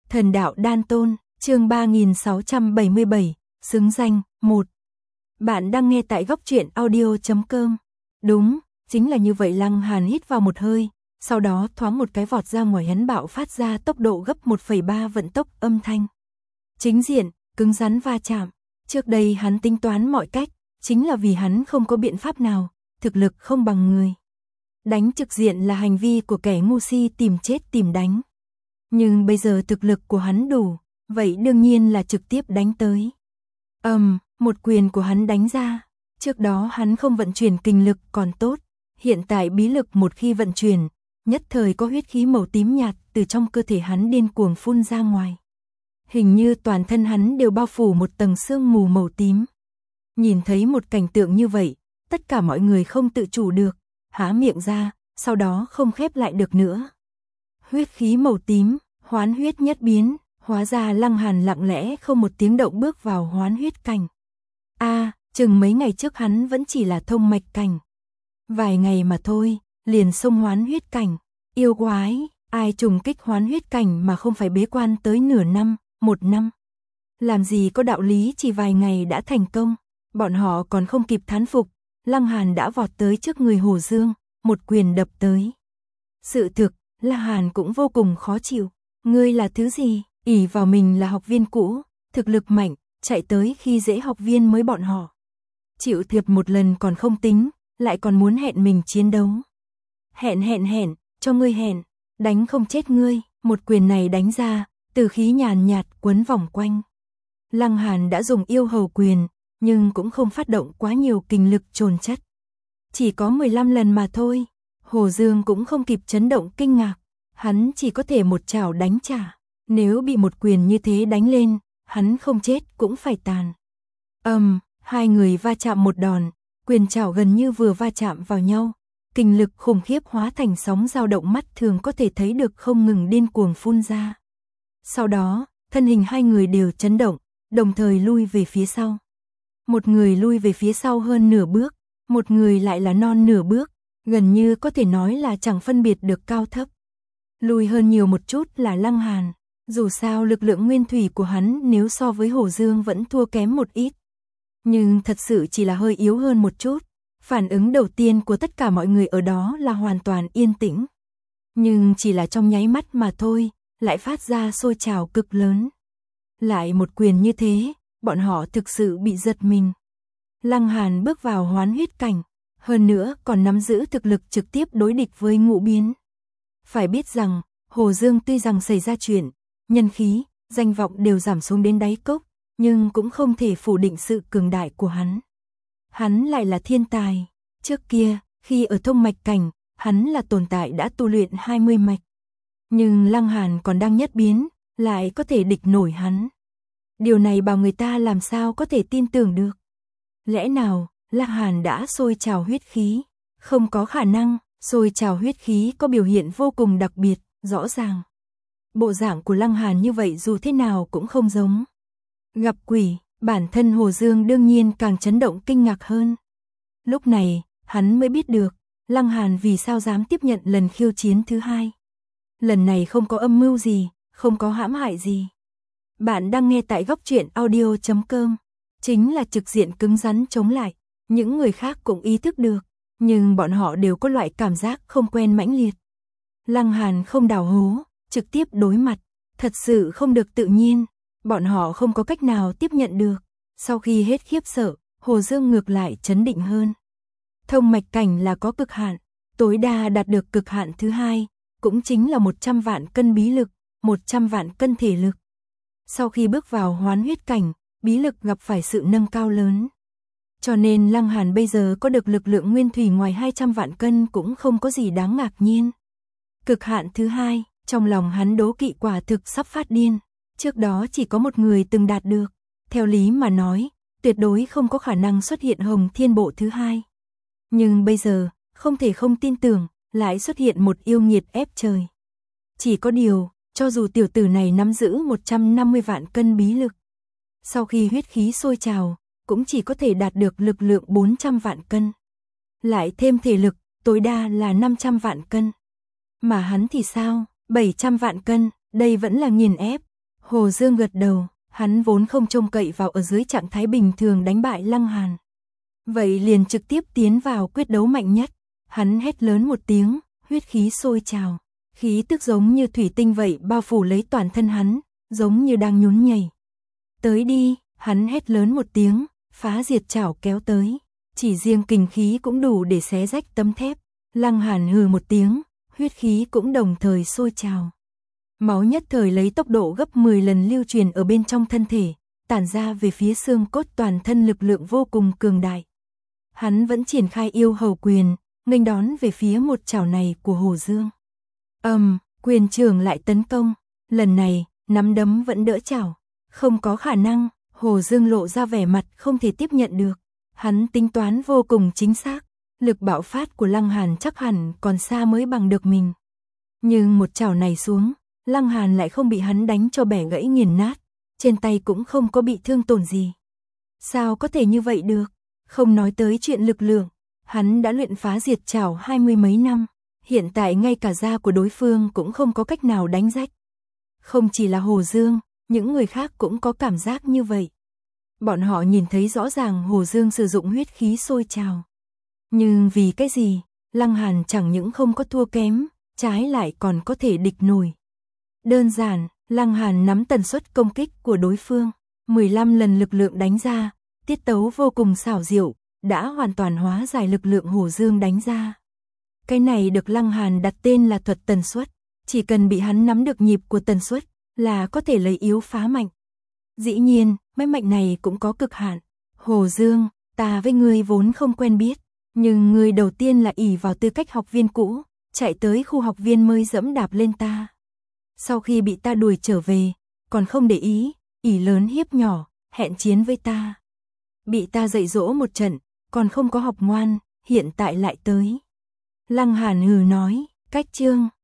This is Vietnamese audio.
Thần đạo đan tôn, chương 3677, xứng danh, 1. Bạn đang nghe tại góc truyện audio.com. Đúng, chính là như vậy. Lăng Hàn hít vào một hơi, sau đó thoáng một cái vọt ra ngoài, hắn bạo phát ra tốc độ gấp 1,3 vận tốc, âm thanh chính diện, cứng rắn va chạm. Trước đây hắn tính toán mọi cách, chính là vì hắn không có biện pháp nào, thực lực không bằng người. Đánh trực diện là hành vi của kẻ ngu si tìm chết tìm đánh. Nhưng bây giờ thực lực của hắn đủ, vậy đương nhiên là trực tiếp đánh tới. Một quyền của hắn đánh ra, trước đó hắn không vận chuyển kình lực còn tốt, hiện tại bí lực một khi vận chuyển, nhất thời có huyết khí màu tím nhạt từ trong cơ thể hắn điên cuồng phun ra ngoài. Hình như toàn thân hắn đều bao phủ một tầng sương mù màu tím. Nhìn thấy một cảnh tượng như vậy, tất cả mọi người không tự chủ được, há miệng ra, sau đó không khép lại được nữa. Huyết khí màu tím, hoán huyết nhất biến, hóa ra Lăng Hàn lặng lẽ không một tiếng động bước vào hoán huyết cảnh. Chừng mấy ngày trước hắn vẫn chỉ là thông mạch cảnh. Vài ngày mà thôi, liền xông hoán huyết cảnh. Yêu quái, ai trùng kích hoán huyết cảnh mà không phải bế quan tới nửa năm, 1 năm. Làm gì có đạo lý chỉ vài ngày đã thành công. Bọn họ còn không kịp thán phục, Lăng Hàn đã vọt tới trước người Hồ Dương, một quyền đập tới. Sự thực, Lăng Hàn cũng vô cùng khó chịu. Ngươi là thứ gì? Ỷ vào mình là học viên cũ, thực lực mạnh, chạy tới khi dễ học viên mới bọn họ. Chịu thiệp một lần còn không tính, lại còn muốn hẹn mình chiến đấu. Hẹn, cho ngươi hẹn, đánh không chết ngươi. Một quyền này đánh ra, từ khí nhàn nhạt quấn vòng quanh. Lăng Hàn đã dùng yêu hầu quyền, nhưng cũng không phát động quá nhiều kình lực chồn chất. Chỉ có 15 lần mà thôi. Hồ Dương cũng không kịp chấn động kinh ngạc, hắn chỉ có thể một chảo đánh trả. Nếu bị một quyền như thế đánh lên, hắn không chết cũng phải tàn. Hai người va chạm một đòn, quyền chảo gần như vừa va chạm vào nhau, kình lực khủng khiếp hóa thành sóng dao động mắt thường có thể thấy được không ngừng điên cuồng phun ra. Sau đó, thân hình hai người đều chấn động, đồng thời lui về phía sau. Một người lui về phía sau hơn nửa bước, một người lại là non nửa bước, gần như có thể nói là chẳng phân biệt được cao thấp. Lùi hơn nhiều một chút là Lăng Hàn, dù sao lực lượng nguyên thủy của hắn nếu so với Hồ Dương vẫn thua kém một ít. Nhưng thật sự chỉ là hơi yếu hơn một chút. Phản ứng đầu tiên của tất cả mọi người ở đó là hoàn toàn yên tĩnh. Nhưng chỉ là trong nháy mắt mà thôi, lại phát ra sôi trào cực lớn. Lại một quyền như thế, bọn họ thực sự bị giật mình. Lăng Hàn bước vào hoán huyết cảnh, hơn nữa còn nắm giữ thực lực trực tiếp đối địch với Ngũ Biến. Phải biết rằng, Hồ Dương tuy rằng xảy ra chuyện, nhân khí, danh vọng đều giảm xuống đến đáy cốc, nhưng cũng không thể phủ định sự cường đại của hắn. Hắn lại là thiên tài. Trước kia, khi ở thông mạch cảnh, hắn là tồn tại đã tu luyện 20 mạch. Nhưng Lăng Hàn còn đang nhất biến, lại có thể địch nổi hắn. Điều này bảo người ta làm sao có thể tin tưởng được. Lẽ nào, Lăng Hàn đã sôi trào huyết khí? Không có khả năng, sôi trào huyết khí có biểu hiện vô cùng đặc biệt, rõ ràng. Bộ dạng của Lăng Hàn như vậy dù thế nào cũng không giống. Gặp quỷ, bản thân Hồ Dương đương nhiên càng chấn động kinh ngạc hơn. Lúc này, hắn mới biết được, Lăng Hàn vì sao dám tiếp nhận lần khiêu chiến thứ hai. Lần này không có âm mưu gì, không có hãm hại gì. Bạn đang nghe tại góc truyện audio.com, chính là trực diện cứng rắn chống lại. Những người khác cũng ý thức được, nhưng bọn họ đều có loại cảm giác không quen mãnh liệt. Lăng Hàn không đào hố, trực tiếp đối mặt, thật sự không được tự nhiên. Bọn họ không có cách nào tiếp nhận được. Sau khi hết khiếp sợ, Hồ Dương ngược lại chấn định hơn. Thông mạch cảnh là có cực hạn, tối đa đạt được cực hạn thứ hai, cũng chính là 100 vạn cân bí lực, 100 vạn cân thể lực. Sau khi bước vào hoán huyết cảnh, bí lực gặp phải sự nâng cao lớn. Cho nên Lăng Hàn bây giờ có được lực lượng nguyên thủy ngoài 200 vạn cân cũng không có gì đáng ngạc nhiên. Cực hạn thứ hai, trong lòng hắn đố kỵ quả thực sắp phát điên. Trước đó chỉ có một người từng đạt được, theo lý mà nói, tuyệt đối không có khả năng xuất hiện Hồng Thiên Bộ thứ hai. Nhưng bây giờ, không thể không tin tưởng, lại xuất hiện một yêu nghiệt ép trời. Chỉ có điều, cho dù tiểu tử này nắm giữ 150 vạn cân bí lực, sau khi huyết khí sôi trào, cũng chỉ có thể đạt được lực lượng 400 vạn cân. Lại thêm thể lực, tối đa là 500 vạn cân. Mà hắn thì sao? 700 vạn cân, đây vẫn là nghiền ép. Hồ Dương gật đầu, hắn vốn không trông cậy vào ở dưới trạng thái bình thường đánh bại Lăng Hàn. Vậy liền trực tiếp tiến vào quyết đấu mạnh nhất. Hắn hét lớn một tiếng, huyết khí sôi trào. Khí tức giống như thủy tinh vậy bao phủ lấy toàn thân hắn, giống như đang nhún nhảy. Tới đi, hắn hét lớn một tiếng, phá diệt chảo kéo tới. Chỉ riêng kình khí cũng đủ để xé rách tấm thép. Lăng Hàn hừ một tiếng, huyết khí cũng đồng thời sôi trào. Máu nhất thời lấy tốc độ gấp 10 lần lưu truyền ở bên trong thân thể, tản ra về phía xương cốt, toàn thân lực lượng vô cùng cường đại. Hắn vẫn triển khai yêu hầu quyền, nghênh đón về phía một chảo này của Hồ Dương. Quyền trưởng lại tấn công, lần này, nắm đấm vẫn đỡ chảo. Không có khả năng, Hồ Dương lộ ra vẻ mặt không thể tiếp nhận được. Hắn tính toán vô cùng chính xác, lực bạo phát của Lăng Hàn chắc hẳn còn xa mới bằng được mình. Nhưng một chảo này xuống, Lăng Hàn lại không bị hắn đánh cho bẻ gãy nghiền nát, trên tay cũng không có bị thương tổn gì. Sao có thể như vậy được? Không nói tới chuyện lực lượng, hắn đã luyện phá diệt chảo 20 mấy năm, hiện tại ngay cả da của đối phương cũng không có cách nào đánh rách. Không chỉ là Hồ Dương, những người khác cũng có cảm giác như vậy. Bọn họ nhìn thấy rõ ràng Hồ Dương sử dụng huyết khí sôi trào. Nhưng vì cái gì, Lăng Hàn chẳng những không có thua kém, trái lại còn có thể địch nổi. Đơn giản, Lăng Hàn nắm tần suất công kích của đối phương, 15 lần lực lượng đánh ra, tiết tấu vô cùng xảo diệu, đã hoàn toàn hóa giải lực lượng Hồ Dương đánh ra. Cái này được Lăng Hàn đặt tên là thuật tần suất, chỉ cần bị hắn nắm được nhịp của tần suất là có thể lấy yếu phá mạnh. Dĩ nhiên, mấy mạnh này cũng có cực hạn. Hồ Dương, ta với ngươi vốn không quen biết, nhưng ngươi đầu tiên là ỷ vào tư cách học viên cũ, chạy tới khu học viên mới dẫm đạp lên ta. Sau khi bị ta đuổi trở về, còn không để ý, ỷ lớn hiếp nhỏ, hẹn chiến với ta. Bị ta dạy dỗ một trận, còn không có học ngoan, hiện tại lại tới. Lăng Hàn hừ nói, cách chương